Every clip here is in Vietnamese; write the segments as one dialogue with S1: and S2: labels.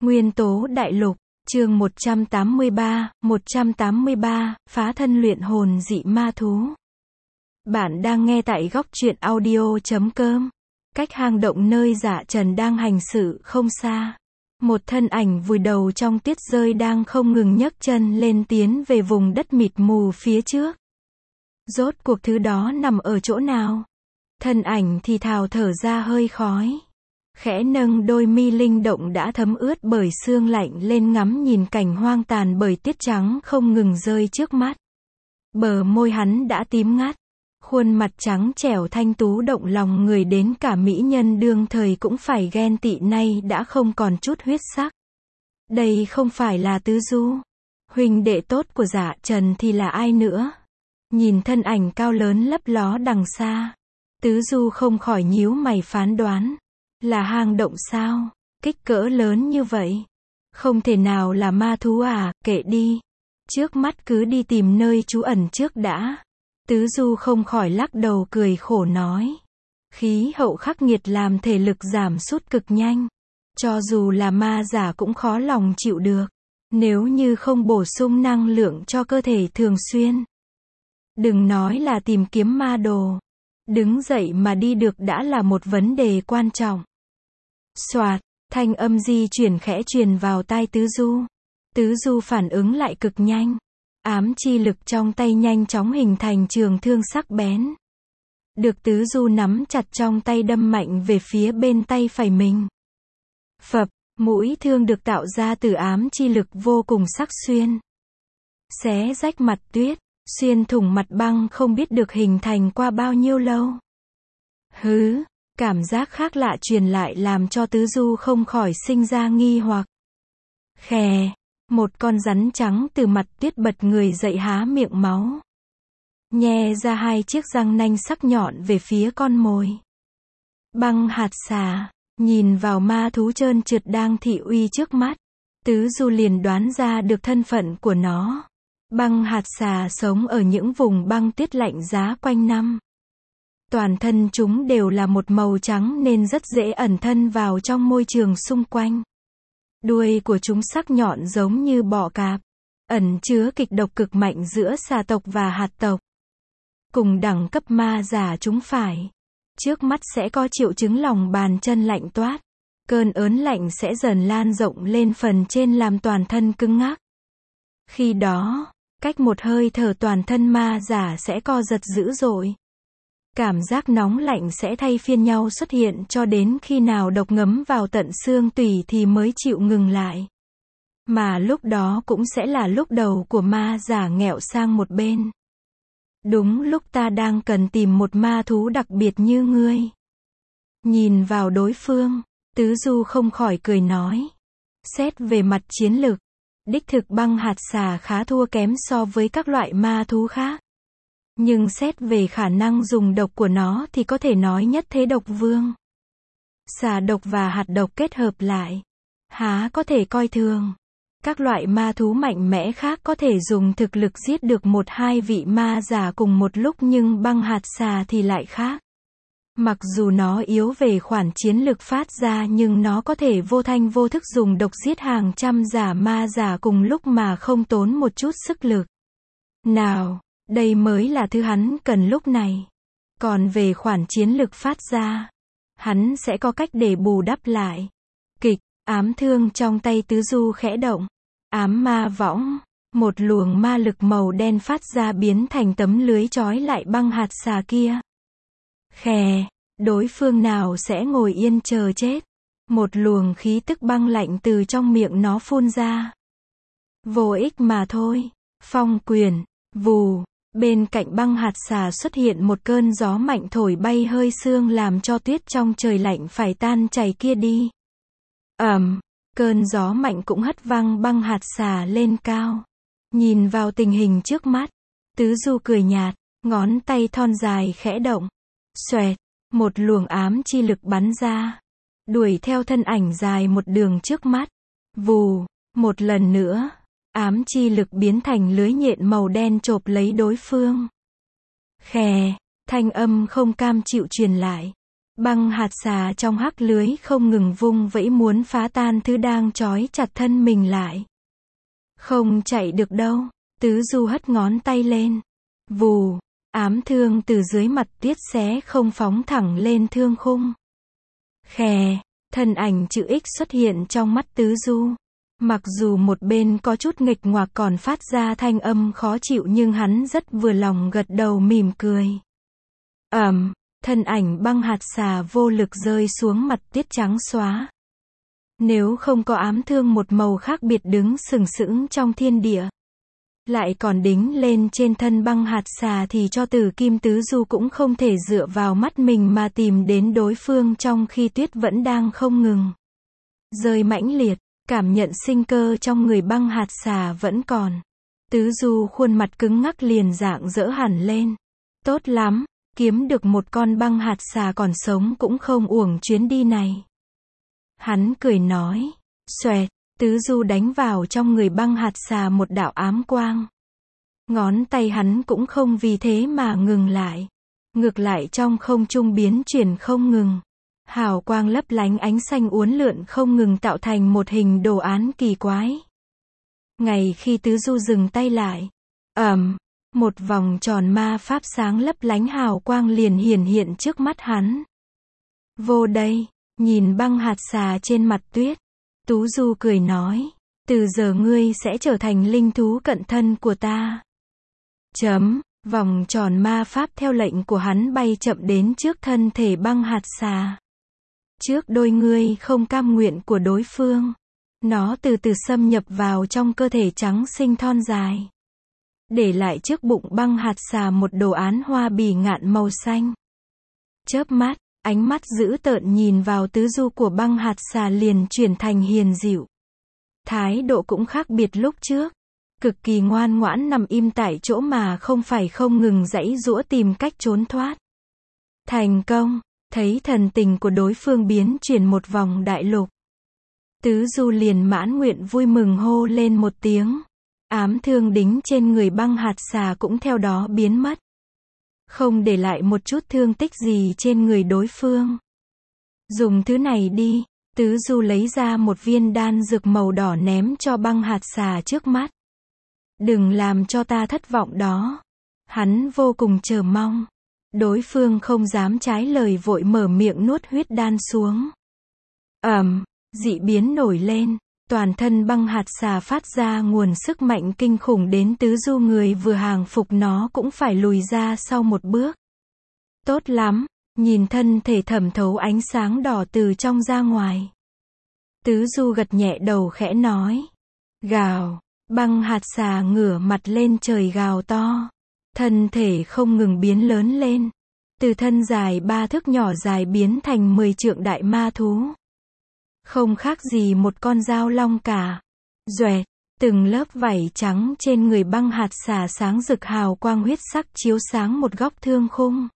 S1: Nguyên tố đại lục, chương 183, phá thân luyện hồn dị ma thú. Bạn đang nghe tại góc truyện audio.com. Cách hang động nơi Dạ Trần đang hành sự không xa. Một thân ảnh vùi đầu trong tuyết rơi đang không ngừng nhấc chân lên tiến về vùng đất mịt mù phía trước. Rốt cuộc thứ đó nằm ở chỗ nào? Thân ảnh thì thào thở ra hơi khói. Khẽ nâng đôi mi linh động đã thấm ướt bởi sương lạnh lên ngắm nhìn cảnh hoang tàn bởi tiết trắng không ngừng rơi trước mắt. Bờ môi hắn đã tím ngắt. Khuôn mặt trắng trẻo thanh tú động lòng người đến cả mỹ nhân đương thời cũng phải ghen tị, nay đã không còn chút huyết sắc. Đây không phải là Tứ Du. Huynh đệ tốt của Dạ Trần thì là ai nữa? Nhìn thân ảnh cao lớn lấp ló đằng xa, Tứ Du không khỏi nhíu mày phán đoán. Là hang động sao? Kích cỡ lớn như vậy. Không thể nào là ma thú à, kệ đi. Trước mắt cứ đi tìm nơi trú ẩn trước đã. Tứ Du không khỏi lắc đầu cười khổ nói. Khí hậu khắc nghiệt làm thể lực giảm sút cực nhanh. Cho dù là ma giả cũng khó lòng chịu được. Nếu như không bổ sung năng lượng cho cơ thể thường xuyên. Đừng nói là tìm kiếm ma đồ. Đứng dậy mà đi được đã là một vấn đề quan trọng. Soạt, thanh âm di chuyển khẽ truyền vào tai Tứ Du. Tứ Du phản ứng lại cực nhanh. Ám chi lực trong tay nhanh chóng hình thành trường thương sắc bén. Được Tứ Du nắm chặt trong tay đâm mạnh về phía bên tay phải mình. Phập, mũi thương được tạo ra từ ám chi lực vô cùng sắc xuyên. Xé rách mặt tuyết, xuyên thủng mặt băng không biết được hình thành qua bao nhiêu lâu. Hứ, cảm giác khác lạ truyền lại làm cho Tứ Du không khỏi sinh ra nghi hoặc. Khè, một con rắn trắng từ mặt tuyết bật người dậy há miệng máu. Nhe ra hai chiếc răng nanh sắc nhọn về phía con mồi. Băng hạt xà, nhìn vào ma thú trơn trượt đang thị uy trước mắt. Tứ Du liền đoán ra được thân phận của nó. Băng hạt xà sống ở những vùng băng tuyết lạnh giá quanh năm. Toàn thân chúng đều là một màu trắng nên rất dễ ẩn thân vào trong môi trường xung quanh. Đuôi của chúng sắc nhọn giống như bọ cạp, ẩn chứa kịch độc cực mạnh giữa xà tộc và hạt tộc. Cùng đẳng cấp ma giả chúng phải. Trước mắt sẽ có triệu chứng lòng bàn chân lạnh toát. Cơn ớn lạnh sẽ dần lan rộng lên phần trên làm toàn thân cứng ngắc. Khi đó, cách một hơi thở toàn thân ma giả sẽ co giật dữ dội. Cảm giác nóng lạnh sẽ thay phiên nhau xuất hiện cho đến khi nào độc ngấm vào tận xương tủy thì mới chịu ngừng lại. Mà lúc đó cũng sẽ là lúc đầu của ma giả nghẹo sang một bên. Đúng lúc ta đang cần tìm một ma thú đặc biệt như ngươi. Nhìn vào đối phương, Tứ Du không khỏi cười nói. Xét về mặt chiến lược, đích thực băng hạt xà khá thua kém so với các loại ma thú khác. Nhưng xét về khả năng dùng độc của nó thì có thể nói nhất thế độc vương. Xà độc và hạt độc kết hợp lại, há có thể coi thường. Các loại ma thú mạnh mẽ khác có thể dùng thực lực giết được một hai vị ma giả cùng một lúc, nhưng băng hạt xà thì lại khác. Mặc dù nó yếu về khoản chiến lực phát ra nhưng nó có thể vô thanh vô thức dùng độc giết hàng trăm giả ma giả cùng lúc mà không tốn một chút sức lực. Nào, đây mới là thứ hắn cần lúc này. Còn về khoản chiến lực phát ra, hắn sẽ có cách để bù đắp lại. Kịch, ám thương trong tay Tứ Du khẽ động. Ám ma võng, một luồng ma lực màu đen phát ra biến thành tấm lưới trói lại băng hạt xà kia. Khè, đối phương nào sẽ ngồi yên chờ chết. Một luồng khí tức băng lạnh từ trong miệng nó phun ra. Vô ích mà thôi. Phong quyền, vù. Bên cạnh băng hạt xà xuất hiện một cơn gió mạnh thổi bay hơi sương làm cho tuyết trong trời lạnh phải tan chảy kia đi. Cơn gió mạnh cũng hất văng băng hạt xà lên cao. Nhìn vào tình hình trước mắt, Tứ Du cười nhạt, ngón tay thon dài khẽ động. Xoẹt, một luồng ám chi lực bắn ra. Đuổi theo thân ảnh dài một đường trước mắt. Vù, một lần nữa. Ám chi lực biến thành lưới nhện màu đen chộp lấy đối phương. Khè, thanh âm không cam chịu truyền lại. Băng hạt xà trong hắc lưới không ngừng vung vẫy muốn phá tan thứ đang trói chặt thân mình lại. Không chạy được đâu, Tứ Du hất ngón tay lên. Vù, ám thương từ dưới mặt tuyết xé không phóng thẳng lên thương khung. Khè, thân ảnh chữ X xuất hiện trong mắt Tứ Du. Mặc dù một bên có chút nghịch ngoạc còn phát ra thanh âm khó chịu nhưng hắn rất vừa lòng gật đầu mỉm cười. Thân ảnh băng hạt xà vô lực rơi xuống mặt tuyết trắng xóa. Nếu không có ám thương một màu khác biệt đứng sừng sững trong thiên địa, lại còn đính lên trên thân băng hạt xà thì cho Tử Kim Tứ Du cũng không thể dựa vào mắt mình mà tìm đến đối phương trong khi tuyết vẫn đang không ngừng rơi mãnh liệt. Cảm nhận sinh cơ trong người băng hạt xà vẫn còn. Tứ Du khuôn mặt cứng ngắc liền rạng rỡ hẳn lên. Tốt lắm, kiếm được một con băng hạt xà còn sống cũng không uổng chuyến đi này. Hắn cười nói. Xoẹt, Tứ Du đánh vào trong người băng hạt xà một đạo ám quang. Ngón tay hắn cũng không vì thế mà ngừng lại. Ngược lại trong không trung biến chuyển không ngừng. Hào quang lấp lánh ánh xanh uốn lượn không ngừng tạo thành một hình đồ án kỳ quái. Ngay khi Tứ Du dừng tay lại, một vòng tròn ma pháp sáng lấp lánh hào quang liền hiển hiện trước mắt hắn. Vô đây, nhìn băng hạt xà trên mặt tuyết, Tứ Du cười nói, từ giờ ngươi sẽ trở thành linh thú cận thân của ta. Vòng tròn ma pháp theo lệnh của hắn bay chậm đến trước thân thể băng hạt xà. Trước đôi ngươi không cam nguyện của đối phương, nó từ từ xâm nhập vào trong cơ thể trắng xinh thon dài, để lại trước bụng băng hạt xà một đồ án hoa bì ngạn màu xanh. Chớp mắt, ánh mắt dữ tợn nhìn vào Tứ Du của băng hạt xà liền chuyển thành hiền dịu. Thái độ cũng khác biệt lúc trước, cực kỳ ngoan ngoãn nằm im tại chỗ mà không phải không ngừng giãy giũa tìm cách trốn thoát. Thành công. Thấy thần tình của đối phương biến chuyển một vòng đại lục, Tứ Du liền mãn nguyện vui mừng hô lên một tiếng. Ám thương đính trên người băng hạt xà cũng theo đó biến mất, không để lại một chút thương tích gì trên người đối phương. Dùng thứ này đi, Tứ Du lấy ra một viên đan dược màu đỏ ném cho băng hạt xà trước mắt. Đừng làm cho ta thất vọng đó. Hắn vô cùng chờ mong. Đối phương không dám trái lời vội mở miệng nuốt huyết đan xuống. Dị biến nổi lên, toàn thân băng hạt xà phát ra nguồn sức mạnh kinh khủng đến Tứ Du người vừa hàng phục nó cũng phải lùi ra sau một bước. Tốt lắm, nhìn thân thể thẩm thấu ánh sáng đỏ từ trong ra ngoài. Tứ Du gật nhẹ đầu khẽ nói. Gào, băng hạt xà ngửa mặt lên trời gào to. Thân thể không ngừng biến lớn lên. Từ thân dài 3 thước nhỏ dài biến thành 10 trượng đại ma thú. Không khác gì một con dao long cả. Doẹt, từng lớp vảy trắng trên người băng hạt xà sáng rực hào quang huyết sắc chiếu sáng một góc thương khung.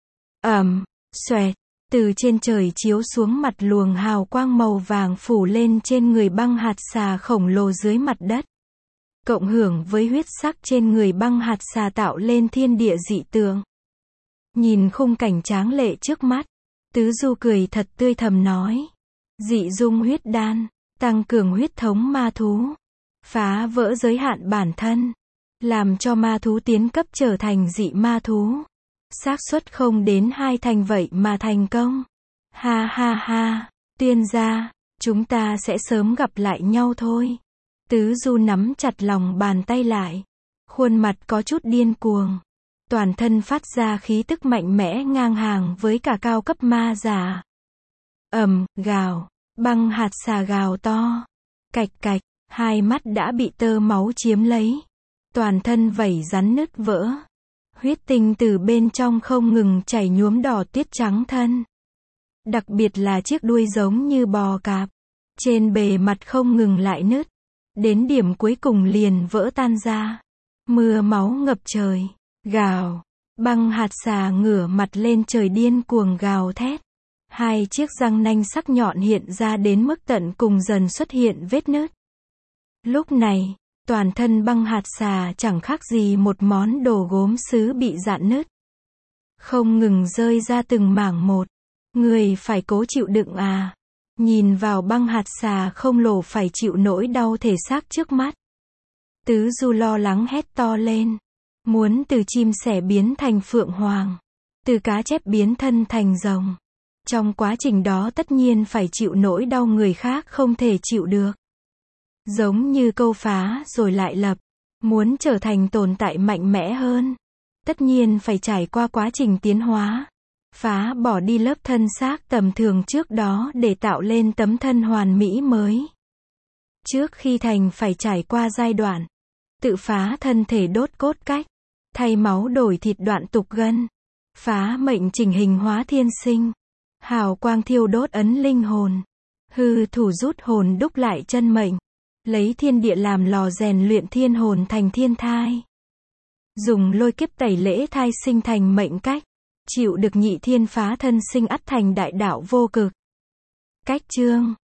S1: Xoẹt, từ trên trời chiếu xuống mặt luồng hào quang màu vàng phủ lên trên người băng hạt xà khổng lồ dưới mặt đất. Cộng hưởng với huyết sắc trên người băng hạt xà tạo lên thiên địa dị tượng. Nhìn khung cảnh tráng lệ trước mắt, Tứ Du cười thật tươi thầm nói. Dị dung huyết đan, tăng cường huyết thống ma thú, phá vỡ giới hạn bản thân, làm cho ma thú tiến cấp trở thành dị ma thú. Xác suất không đến 2 thành vậy mà thành công. Ha ha ha, tiên gia, chúng ta sẽ sớm gặp lại nhau thôi. Tứ Du nắm chặt lòng bàn tay lại, khuôn mặt có chút điên cuồng, toàn thân phát ra khí tức mạnh mẽ ngang hàng với cả cao cấp ma giả. Gào, băng hạt xà gào to, cạch cạch, hai mắt đã bị tơ máu chiếm lấy, toàn thân vảy rắn nứt vỡ, huyết tinh từ bên trong không ngừng chảy nhuốm đỏ tuyết trắng thân. Đặc biệt là chiếc đuôi giống như bò cạp, trên bề mặt không ngừng lại nứt, đến điểm cuối cùng liền vỡ tan ra. Mưa máu ngập trời, gào, băng hạt xà ngửa mặt lên trời điên cuồng gào thét. Hai chiếc răng nanh sắc nhọn hiện ra đến mức tận cùng dần xuất hiện vết nứt. Lúc này, toàn thân băng hạt xà chẳng khác gì một món đồ gốm sứ bị rạn nứt. Không ngừng rơi ra từng mảng một. Người phải cố chịu đựng à. Nhìn vào băng hạt xà không lồ phải chịu nỗi đau thể xác trước mắt. Tứ Du lo lắng hét to lên. Muốn từ chim sẻ biến thành phượng hoàng. Từ cá chép biến thân thành rồng. Trong quá trình đó tất nhiên phải chịu nỗi đau người khác không thể chịu được. Giống như câu phá rồi lại lập. Muốn trở thành tồn tại mạnh mẽ hơn. Tất nhiên phải trải qua quá trình tiến hóa. Phá bỏ đi lớp thân xác tầm thường trước đó để tạo lên tấm thân hoàn mỹ mới. Trước khi thành phải trải qua giai đoạn. Tự phá thân thể đốt cốt cách. Thay máu đổi thịt đoạn tục gân. Phá mệnh chỉnh hình hóa thiên sinh. Hào quang thiêu đốt ấn linh hồn. Hư thủ rút hồn đúc lại chân mệnh. Lấy thiên địa làm lò rèn luyện thiên hồn thành thiên thai. Dùng lôi kiếp tẩy lễ thai sinh thành mệnh cách. Chịu được nhị thiên phá thân sinh ắt thành đại đạo vô cực. Cách chương